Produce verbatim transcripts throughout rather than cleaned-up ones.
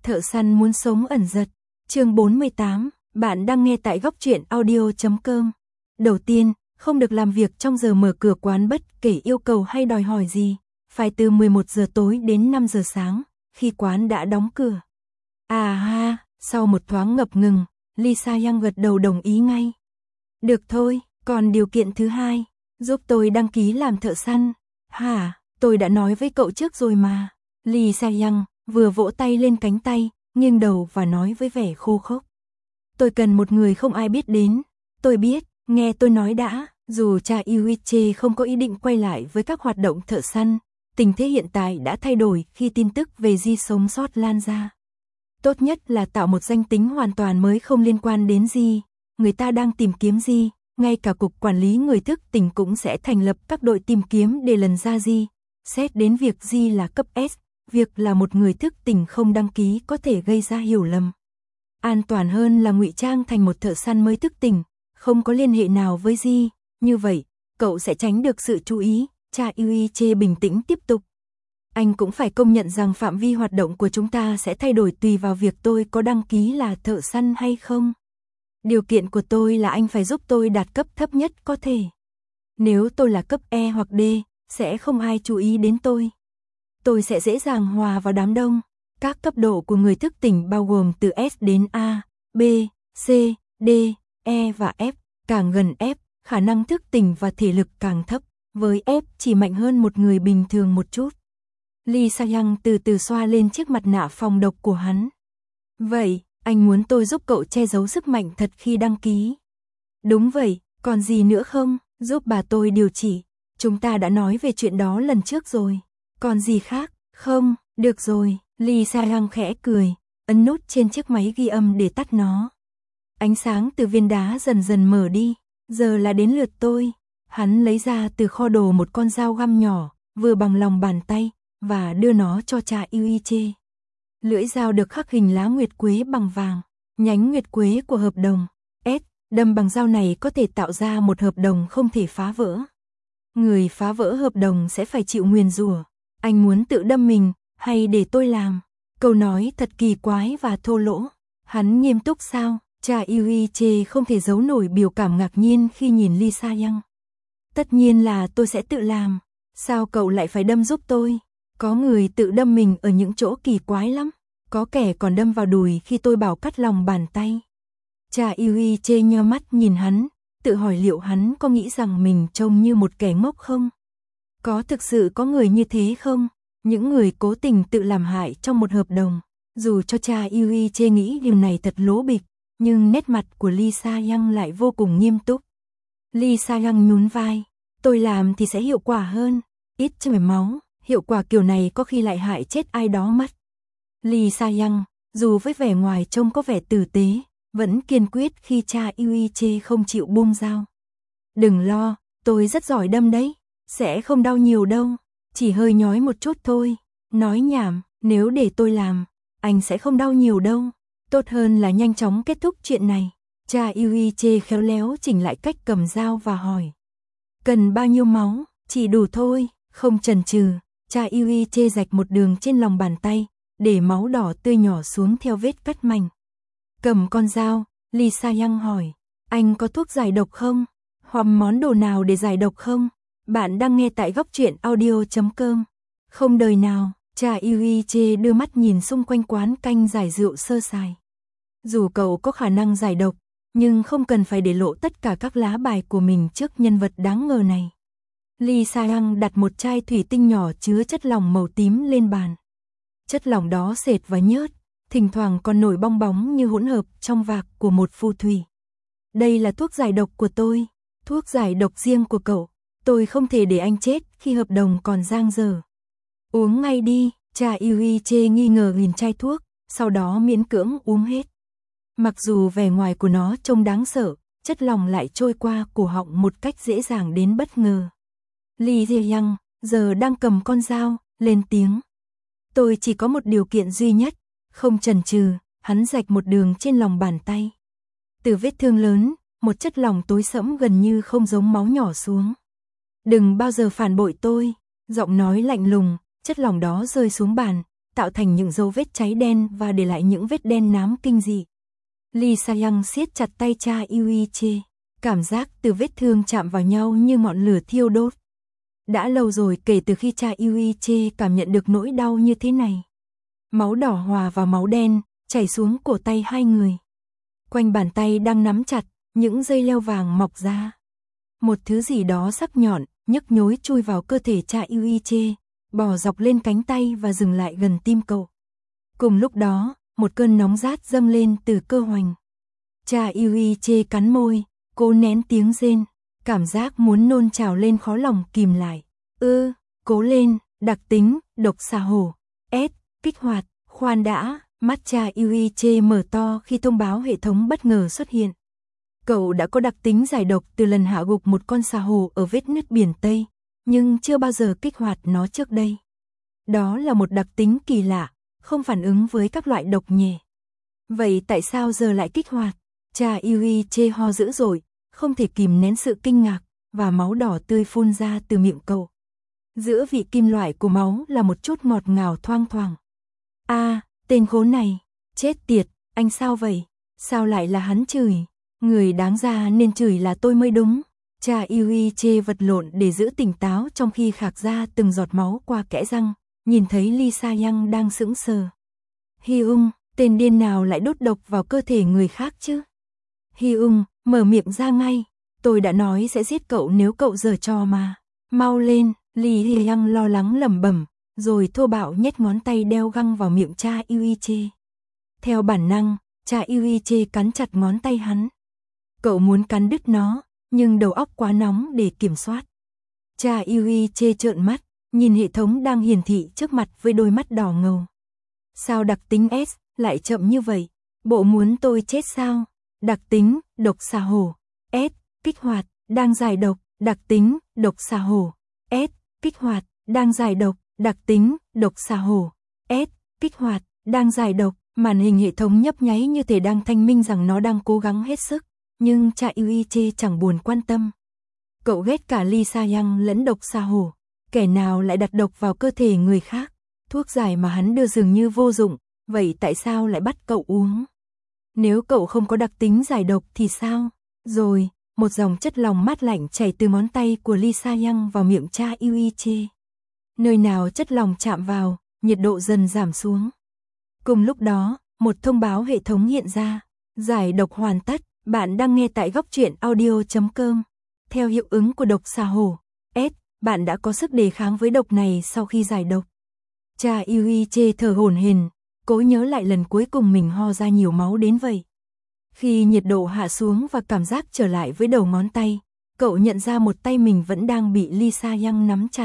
Thợ săn muốn sống ẩn giật. Chương bốn mươi tám, bạn đang nghe tại góc truyện audio chấm com. Đầu tiên, không được làm việc trong giờ mở cửa quán bất kể yêu cầu hay đòi hỏi gì, phải từ mười một giờ tối đến năm giờ sáng, khi quán đã đóng cửa. À ha, sau một thoáng ngập ngừng, Lee Sa-young gật đầu đồng ý ngay. Được thôi, còn điều kiện thứ hai, giúp tôi đăng ký làm thợ săn. Hả, tôi đã nói với cậu trước rồi mà. Lee Sa-young vừa vỗ tay lên cánh tay, nghiêng đầu và nói với vẻ khô khốc. Tôi cần một người không ai biết đến. Tôi biết, nghe tôi nói đã, dù cha Yuiche không có ý định quay lại với các hoạt động thợ săn, tình thế hiện tại đã thay đổi khi tin tức về Ji sống sót lan ra. Tốt nhất là tạo một danh tính hoàn toàn mới không liên quan đến Ji. Người ta đang tìm kiếm Ji, ngay cả cục quản lý người thức tỉnh cũng sẽ thành lập các đội tìm kiếm để lần ra Ji. Xét đến việc Ji là cấp S, việc là một người thức tỉnh không đăng ký có thể gây ra hiểu lầm. An toàn hơn là ngụy trang thành một thợ săn mới thức tỉnh, không có liên hệ nào với Ji, như vậy, cậu sẽ tránh được sự chú ý. Cha Yuiche bình tĩnh tiếp tục. Anh cũng phải công nhận rằng phạm vi hoạt động của chúng ta sẽ thay đổi tùy vào việc tôi có đăng ký là thợ săn hay không. Điều kiện của tôi là anh phải giúp tôi đạt cấp thấp nhất có thể. Nếu tôi là cấp E hoặc D, sẽ không ai chú ý đến tôi. Tôi sẽ dễ dàng hòa vào đám đông. Các cấp độ của người thức tỉnh bao gồm từ S đến A, B, C, D, E và F. Càng gần F, khả năng thức tỉnh và thể lực càng thấp. Với F chỉ mạnh hơn một người bình thường một chút. Lee Sa-young từ từ xoa lên chiếc mặt nạ phòng độc của hắn. Vậy, anh muốn tôi giúp cậu che giấu sức mạnh thật khi đăng ký? Đúng vậy, còn gì nữa không? Giúp bà tôi điều trị. Chúng ta đã nói về chuyện đó lần trước rồi. Còn gì khác? Không, được rồi. Lee Sa-young khẽ cười, ấn nút trên chiếc máy ghi âm để tắt nó. Ánh sáng từ viên đá dần dần mở đi. Giờ là đến lượt tôi. Hắn lấy ra từ kho đồ một con dao găm nhỏ, vừa bằng lòng bàn tay, và đưa nó cho cha Yuiche. Lưỡi dao được khắc hình lá nguyệt quế bằng vàng, nhánh nguyệt quế của hợp đồng. S, đâm bằng dao này có thể tạo ra một hợp đồng không thể phá vỡ. Người phá vỡ hợp đồng sẽ phải chịu nguyền rủa. Anh muốn tự đâm mình, hay để tôi làm? Câu nói thật kỳ quái và thô lỗ. Hắn nghiêm túc sao? Cha Yuiche không thể giấu nổi biểu cảm ngạc nhiên khi nhìn Lee Sa-young. Tất nhiên là tôi sẽ tự làm. Sao cậu lại phải đâm giúp tôi? Có người tự đâm mình ở những chỗ kỳ quái lắm. Có kẻ còn đâm vào đùi khi tôi bảo cắt lòng bàn tay. Cha Yuiche nheo mắt nhìn hắn, tự hỏi liệu hắn có nghĩ rằng mình trông như một kẻ ngốc không? Có thực sự có người như thế không? Những người cố tình tự làm hại trong một hợp đồng. Dù cho cha Yuiche nghĩ điều này thật lố bịch, nhưng nét mặt của Lee Sa-young lại vô cùng nghiêm túc. Lee Sa-young nhún vai. Tôi làm thì sẽ hiệu quả hơn. Ít chảy máu, hiệu quả kiểu này có khi lại hại chết ai đó mất. Lee Sa-young, dù với vẻ ngoài trông có vẻ tử tế, vẫn kiên quyết khi cha Yuiche không chịu buông dao. Đừng lo, tôi rất giỏi đâm đấy. Sẽ không đau nhiều đâu. Chỉ hơi nhói một chút thôi. Nói nhảm, nếu để tôi làm, anh sẽ không đau nhiều đâu. Tốt hơn là nhanh chóng kết thúc chuyện này. Cha Yuiche khéo léo chỉnh lại cách cầm dao và hỏi. Cần bao nhiêu máu? Chỉ đủ thôi. Không chần chừ, cha Yuiche rạch một đường trên lòng bàn tay, để máu đỏ tươi nhỏ xuống theo vết cắt mảnh. Cầm con dao, Lee Sa-young hỏi. Anh có thuốc giải độc không? Hoặc món đồ nào để giải độc không? Bạn đang nghe tại góc truyện audio chấm com. Không đời nào, cha Yuiche đưa mắt nhìn xung quanh quán canh giải rượu sơ sài. Dù cậu có khả năng giải độc, nhưng không cần phải để lộ tất cả các lá bài của mình trước nhân vật đáng ngờ này. Lee Sa-young đặt một chai thủy tinh nhỏ chứa chất lỏng màu tím lên bàn. Chất lỏng đó sệt và nhớt, thỉnh thoảng còn nổi bong bóng như hỗn hợp trong vạc của một phù thủy. Đây là thuốc giải độc của tôi, thuốc giải độc riêng của cậu. Tôi không thể để anh chết khi hợp đồng còn dang dở. Uống ngay đi, cha Yuiche nghi ngờ nhìn chai thuốc, sau đó miễn cưỡng uống hết. Mặc dù vẻ ngoài của nó trông đáng sợ, chất lỏng lại trôi qua cổ họng một cách dễ dàng đến bất ngờ. Lee Sa-young giờ đang cầm con dao, lên tiếng. Tôi chỉ có một điều kiện duy nhất. Không chần chừ, hắn rạch một đường trên lòng bàn tay. Từ vết thương lớn, một chất lỏng tối sẫm gần như không giống máu nhỏ xuống. Đừng bao giờ phản bội tôi. Giọng nói lạnh lùng, chất lỏng đó rơi xuống bàn, tạo thành những dấu vết cháy đen và để lại những vết đen nám kinh dị. Lee Sa-young siết chặt tay cha Eui-che, cảm giác từ vết thương chạm vào nhau như ngọn lửa thiêu đốt. Đã lâu rồi kể từ khi cha Eui-che cảm nhận được nỗi đau như thế này. Máu đỏ hòa vào máu đen, chảy xuống cổ tay hai người. Quanh bàn tay đang nắm chặt, những dây leo vàng mọc ra. Một thứ gì đó sắc nhọn, nhức nhối chui vào cơ thể cha Eui-che, bò dọc lên cánh tay và dừng lại gần tim cậu. Cùng lúc đó, một cơn nóng rát dâng lên từ cơ hoành. Cha Eui-che cắn môi, cố nén tiếng rên, cảm giác muốn nôn trào lên khó lòng kìm lại. Ư, cố lên, đặc tính, độc xà hổ, S, kích hoạt, khoan đã, mắt cha Eui-che mở to khi thông báo hệ thống bất ngờ xuất hiện. Cậu đã có đặc tính giải độc từ lần hạ gục một con xà hổ ở vết nứt biển Tây, nhưng chưa bao giờ kích hoạt nó trước đây. Đó là một đặc tính kỳ lạ, không phản ứng với các loại độc nhẹ. Vậy tại sao giờ lại kích hoạt? Cha Eui-che ho dữ dội, không thể kìm nén sự kinh ngạc, và máu đỏ tươi phun ra từ miệng cậu. Giữa vị kim loại của máu là một chút ngọt ngào thoang thoảng. A, à, tên khốn này, chết tiệt, anh sao vậy? Sao lại là hắn chửi? Người đáng ra nên chửi là tôi mới đúng. Cha Eui-che vật lộn để giữ tỉnh táo trong khi khạc ra từng giọt máu qua kẽ răng, nhìn thấy Lee Sa-young đang sững sờ. Hyung, tên điên nào lại đốt độc vào cơ thể người khác chứ? Hyung, mở miệng ra ngay, tôi đã nói sẽ giết cậu nếu cậu giở trò mà. Mau lên, Lee Hyung lo lắng lẩm bẩm, rồi thô bạo nhét ngón tay đeo găng vào miệng cha Eui-che. Theo bản năng, cha Eui-che cắn chặt ngón tay hắn. Cậu muốn cắn đứt nó, nhưng đầu óc quá nóng để kiểm soát. Cha Eui-che trợn mắt, nhìn hệ thống đang hiển thị trước mặt với đôi mắt đỏ ngầu. Sao đặc tính S lại chậm như vậy? Bộ muốn tôi chết sao? Đặc tính, độc xà hổ. S, kích hoạt, đang giải độc. Đặc tính, độc xà hổ. S, kích hoạt, đang giải độc. Đặc tính, độc xà hổ. S, kích hoạt, đang giải độc. Màn hình hệ thống nhấp nháy như thể đang thanh minh rằng nó đang cố gắng hết sức. Nhưng cha Eui-che chẳng buồn quan tâm. Cậu ghét cả Lee Sa-young lẫn độc xà hổ. Kẻ nào lại đặt độc vào cơ thể người khác? Thuốc giải mà hắn đưa dường như vô dụng, vậy tại sao lại bắt cậu uống? Nếu cậu không có đặc tính giải độc thì sao? Rồi, một dòng chất lỏng mát lạnh chảy từ ngón tay của Lee Sa-young vào miệng cha Eui-che. Nơi nào chất lỏng chạm vào, nhiệt độ dần giảm xuống. Cùng lúc đó, một thông báo hệ thống hiện ra. Giải độc hoàn tất, bạn đang nghe tại góc truyện audio chấm com. Theo hiệu ứng của độc xà hổ, S, bạn đã có sức đề kháng với độc này sau khi giải độc. Cha Eui-che thở hổn hển, cố nhớ lại lần cuối cùng mình ho ra nhiều máu đến vậy. Khi nhiệt độ hạ xuống và cảm giác trở lại với đầu ngón tay, cậu nhận ra một tay mình vẫn đang bị Lee Sa-young nắm chặt.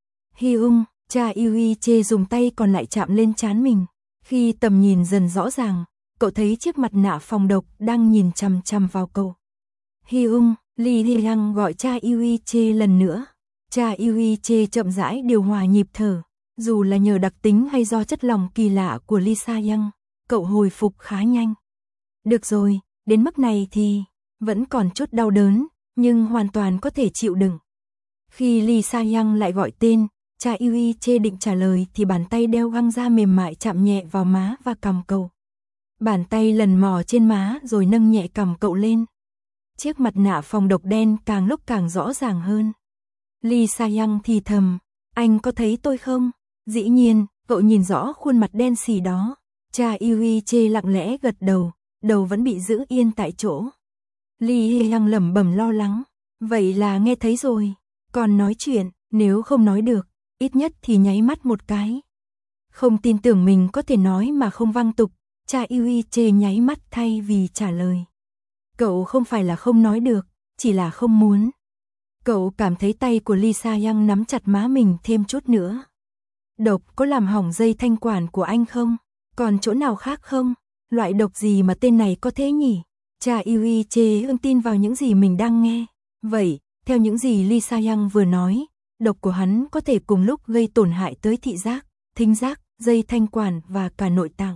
Hyung, cha Eui-che dùng tay còn lại chạm lên trán mình. Khi tầm nhìn dần rõ ràng, cậu thấy chiếc mặt nạ phòng độc đang nhìn chằm chằm vào cậu. Hyung, Lee Hyung gọi cha Eui-che lần nữa. Cha Eui-che chậm rãi điều hòa nhịp thở. Dù là nhờ đặc tính hay do chất lỏng kỳ lạ của Lee Sa-young, cậu hồi phục khá nhanh. Được rồi, đến mức này thì vẫn còn chút đau đớn, nhưng hoàn toàn có thể chịu đựng. Khi Lee Sa-young lại gọi tên, cha Eui-che định trả lời thì bàn tay đeo găng da mềm mại chạm nhẹ vào má và cằm cậu. Bàn tay lần mò trên má rồi nâng nhẹ cằm cậu lên. Chiếc mặt nạ phòng độc đen càng lúc càng rõ ràng hơn. Lee Sa-young thì thầm, anh có thấy tôi không? Dĩ nhiên, cậu nhìn rõ khuôn mặt đen xì đó. Cha Eui-che lặng lẽ gật đầu, đầu vẫn bị giữ yên tại chỗ. Lee Hyung lẩm bẩm lo lắng, vậy là nghe thấy rồi, còn nói chuyện, nếu không nói được, ít nhất thì nháy mắt một cái. Không tin tưởng mình có thể nói mà không văng tục, cha Eui-che nháy mắt thay vì trả lời. Cậu không phải là không nói được, chỉ là không muốn. Cậu cảm thấy tay của Lee Sa-young nắm chặt má mình thêm chút nữa. Độc có làm hỏng dây thanh quản của anh không? Còn chỗ nào khác không? Loại độc gì mà tên này có thế nhỉ? Cha Eui-che ưng tin vào những gì mình đang nghe. Vậy, theo những gì Lee Sa-young vừa nói, độc của hắn có thể cùng lúc gây tổn hại tới thị giác, thính giác, dây thanh quản và cả nội tạng.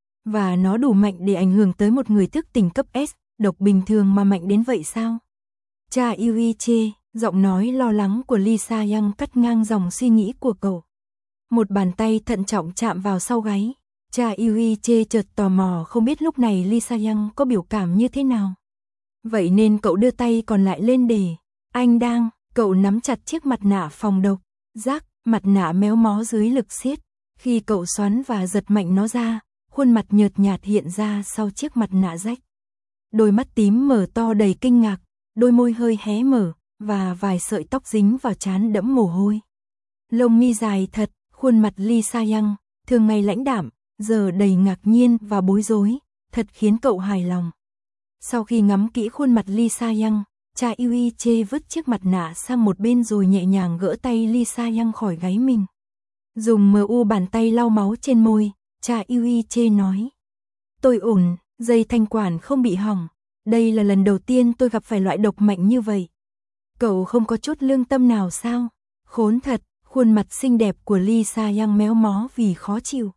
Và nó đủ mạnh để ảnh hưởng tới một người thức tỉnh cấp S, độc bình thường mà mạnh đến vậy sao? Cha Eui-che, giọng nói lo lắng của Lee Sa-young cắt ngang dòng suy nghĩ của cậu. Một bàn tay thận trọng chạm vào sau gáy. Cha Yuiche chợt tò mò không biết lúc này Lee Sa-young có biểu cảm như thế nào. Vậy nên cậu đưa tay còn lại lên để. Anh đang, cậu nắm chặt chiếc mặt nạ phòng độc. Rác, mặt nạ méo mó dưới lực siết. Khi cậu xoắn và giật mạnh nó ra, khuôn mặt nhợt nhạt hiện ra sau chiếc mặt nạ rách. Đôi mắt tím mở to đầy kinh ngạc, đôi môi hơi hé mở, và vài sợi tóc dính vào trán đẫm mồ hôi. Lông mi dài thật, khuôn mặt Lee Sa-young, thường ngày lãnh đạm, giờ đầy ngạc nhiên và bối rối, thật khiến cậu hài lòng. Sau khi ngắm kỹ khuôn mặt Lee Sa-young, cha Yuiche vứt chiếc mặt nạ sang một bên rồi nhẹ nhàng gỡ tay Lee Sa-young khỏi gáy mình. Dùng mờ u bàn tay lau máu trên môi, cha Yuiche nói. Tôi ổn, dây thanh quản không bị hỏng. Đây là lần đầu tiên tôi gặp phải loại độc mạnh như vậy. Cậu không có chút lương tâm nào sao? Khốn thật, khuôn mặt xinh đẹp của Lee Sa-young méo mó vì khó chịu.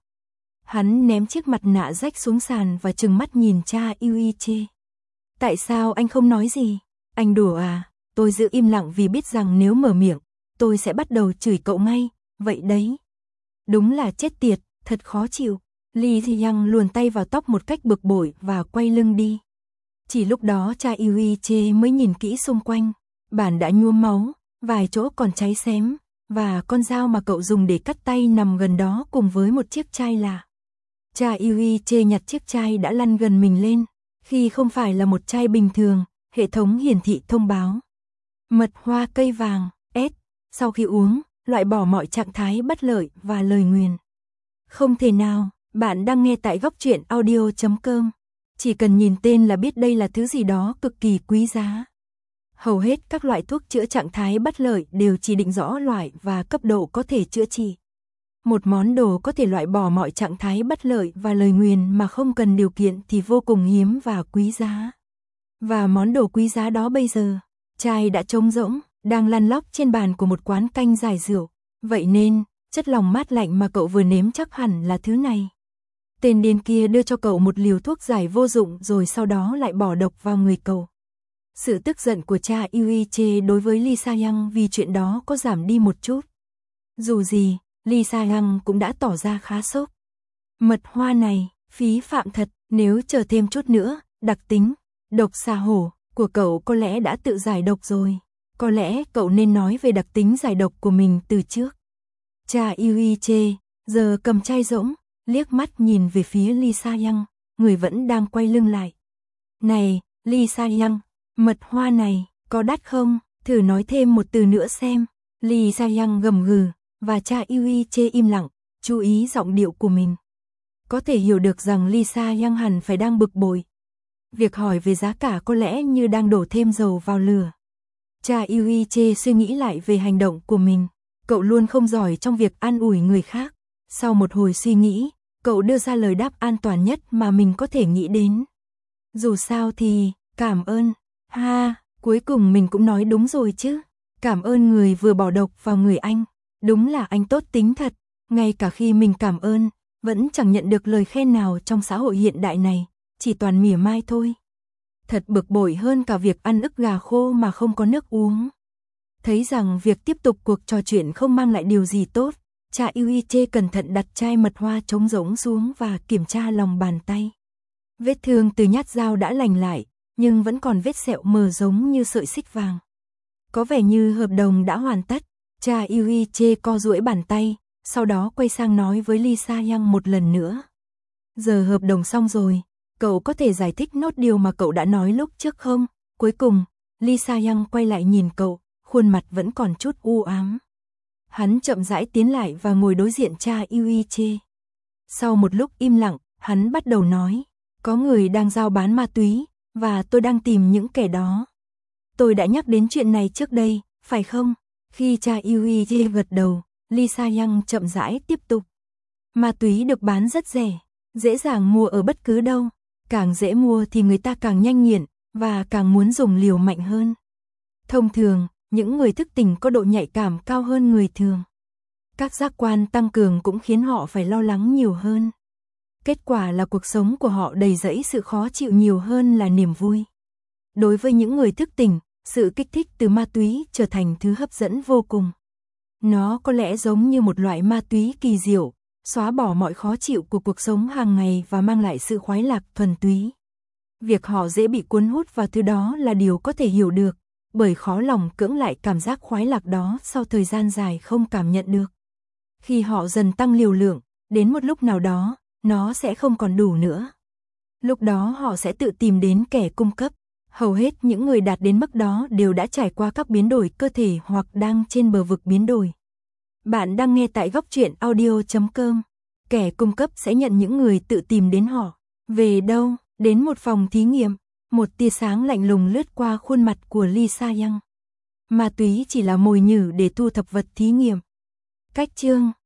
Hắn ném chiếc mặt nạ rách xuống sàn và trừng mắt nhìn cha Yuiche. Tại sao anh không nói gì? Anh đùa à? Tôi giữ im lặng vì biết rằng nếu mở miệng, tôi sẽ bắt đầu chửi cậu ngay, vậy đấy. Đúng là chết tiệt, thật khó chịu. Lee Sa-young luồn tay vào tóc một cách bực bội và quay lưng đi. Chỉ lúc đó cha Yuiche mới nhìn kỹ xung quanh. Bàn đã nhuốm máu, vài chỗ còn cháy xém, và con dao mà cậu dùng để cắt tay nằm gần đó cùng với một chiếc chai lạ. Cha Yuiche nhặt chiếc chai đã lăn gần mình lên. Khi không phải là một chai bình thường, hệ thống hiển thị thông báo. Mật hoa cây vàng, S. Sau khi uống, loại bỏ mọi trạng thái bất lợi và lời nguyền. Không thể nào, bạn đang nghe tại góc truyện audio chấm com. Chỉ cần nhìn tên là biết đây là thứ gì đó cực kỳ quý giá. Hầu hết các loại thuốc chữa trạng thái bất lợi đều chỉ định rõ loại và cấp độ có thể chữa trị. Một món đồ có thể loại bỏ mọi trạng thái bất lợi và lời nguyền mà không cần điều kiện thì vô cùng hiếm và quý giá. Và món đồ quý giá đó bây giờ, chai đã trống rỗng, đang lăn lóc trên bàn của một quán canh giải rượu. Vậy nên, chất lỏng mát lạnh mà cậu vừa nếm chắc hẳn là thứ này. Tên điên kia đưa cho cậu một liều thuốc giải vô dụng rồi sau đó lại bỏ độc vào người cậu. Sự tức giận của cha Yuiche đối với Lee Sa-young vì chuyện đó có giảm đi một chút. Dù gì, Lee Sa-young cũng đã tỏ ra khá sốc. Mật hoa này, phí phạm thật, nếu chờ thêm chút nữa, đặc tính, độc xà hổ, của cậu có lẽ đã tự giải độc rồi. Có lẽ cậu nên nói về đặc tính giải độc của mình từ trước. Cha Yuiche, giờ cầm chai rỗng, liếc mắt nhìn về phía Lee Sa-young, người vẫn đang quay lưng lại. Này, Lee Sa-young, mật hoa này, có đắt không? Thử nói thêm một từ nữa xem. Lee Sa-young gầm gừ, và cha Yuiche im lặng, chú ý giọng điệu của mình. Có thể hiểu được rằng Lee Sa-young hẳn phải đang bực bội. Việc hỏi về giá cả có lẽ như đang đổ thêm dầu vào lửa. Cha Yuiche suy nghĩ lại về hành động của mình. Cậu luôn không giỏi trong việc an ủi người khác. Sau một hồi suy nghĩ, cậu đưa ra lời đáp an toàn nhất mà mình có thể nghĩ đến. Dù sao thì, cảm ơn. Ha, cuối cùng mình cũng nói đúng rồi chứ. Cảm ơn người vừa bỏ độc vào người anh. Đúng là anh tốt tính thật. Ngay cả khi mình cảm ơn, vẫn chẳng nhận được lời khen nào trong xã hội hiện đại này. Chỉ toàn mỉa mai thôi. Thật bực bội hơn cả việc ăn ức gà khô mà không có nước uống. Thấy rằng việc tiếp tục cuộc trò chuyện không mang lại điều gì tốt, cha Yuiche cẩn thận đặt chai mật hoa trống rỗng xuống và kiểm tra lòng bàn tay. Vết thương từ nhát dao đã lành lại, nhưng vẫn còn vết sẹo mờ giống như sợi xích vàng. Có vẻ như hợp đồng đã hoàn tất. Cha Yuiche co duỗi bàn tay, sau đó quay sang nói với Lee Sa-young một lần nữa. Giờ hợp đồng xong rồi, cậu có thể giải thích nốt điều mà cậu đã nói lúc trước không? Cuối cùng, Lee Sa-young quay lại nhìn cậu, khuôn mặt vẫn còn chút u ám. Hắn chậm rãi tiến lại và ngồi đối diện cha Yuiche. Sau một lúc im lặng, hắn bắt đầu nói, có người đang giao bán ma túy, và tôi đang tìm những kẻ đó. Tôi đã nhắc đến chuyện này trước đây, phải không? Khi cha Yuiche gật đầu, Lee Sa-young chậm rãi tiếp tục. Ma túy được bán rất rẻ, dễ dàng mua ở bất cứ đâu. Càng dễ mua thì người ta càng nhanh nghiện, và càng muốn dùng liều mạnh hơn. Thông thường, những người thức tỉnh có độ nhạy cảm cao hơn người thường. Các giác quan tăng cường cũng khiến họ phải lo lắng nhiều hơn. Kết quả là cuộc sống của họ đầy rẫy sự khó chịu nhiều hơn là niềm vui. Đối với những người thức tỉnh, sự kích thích từ ma túy trở thành thứ hấp dẫn vô cùng. Nó có lẽ giống như một loại ma túy kỳ diệu, xóa bỏ mọi khó chịu của cuộc sống hàng ngày và mang lại sự khoái lạc thuần túy. Việc họ dễ bị cuốn hút vào thứ đó là điều có thể hiểu được, bởi khó lòng cưỡng lại cảm giác khoái lạc đó sau thời gian dài không cảm nhận được. Khi họ dần tăng liều lượng, đến một lúc nào đó, nó sẽ không còn đủ nữa. Lúc đó họ sẽ tự tìm đến kẻ cung cấp. Hầu hết những người đạt đến mức đó đều đã trải qua các biến đổi cơ thể hoặc đang trên bờ vực biến đổi. Bạn đang nghe tại góc truyện audio chấm com. Kẻ cung cấp sẽ nhận những người tự tìm đến họ. Về đâu? Đến một phòng thí nghiệm. Một tia sáng lạnh lùng lướt qua khuôn mặt của Lisa Young. Ma túy chỉ là mồi nhử để thu thập vật thí nghiệm. Cách chương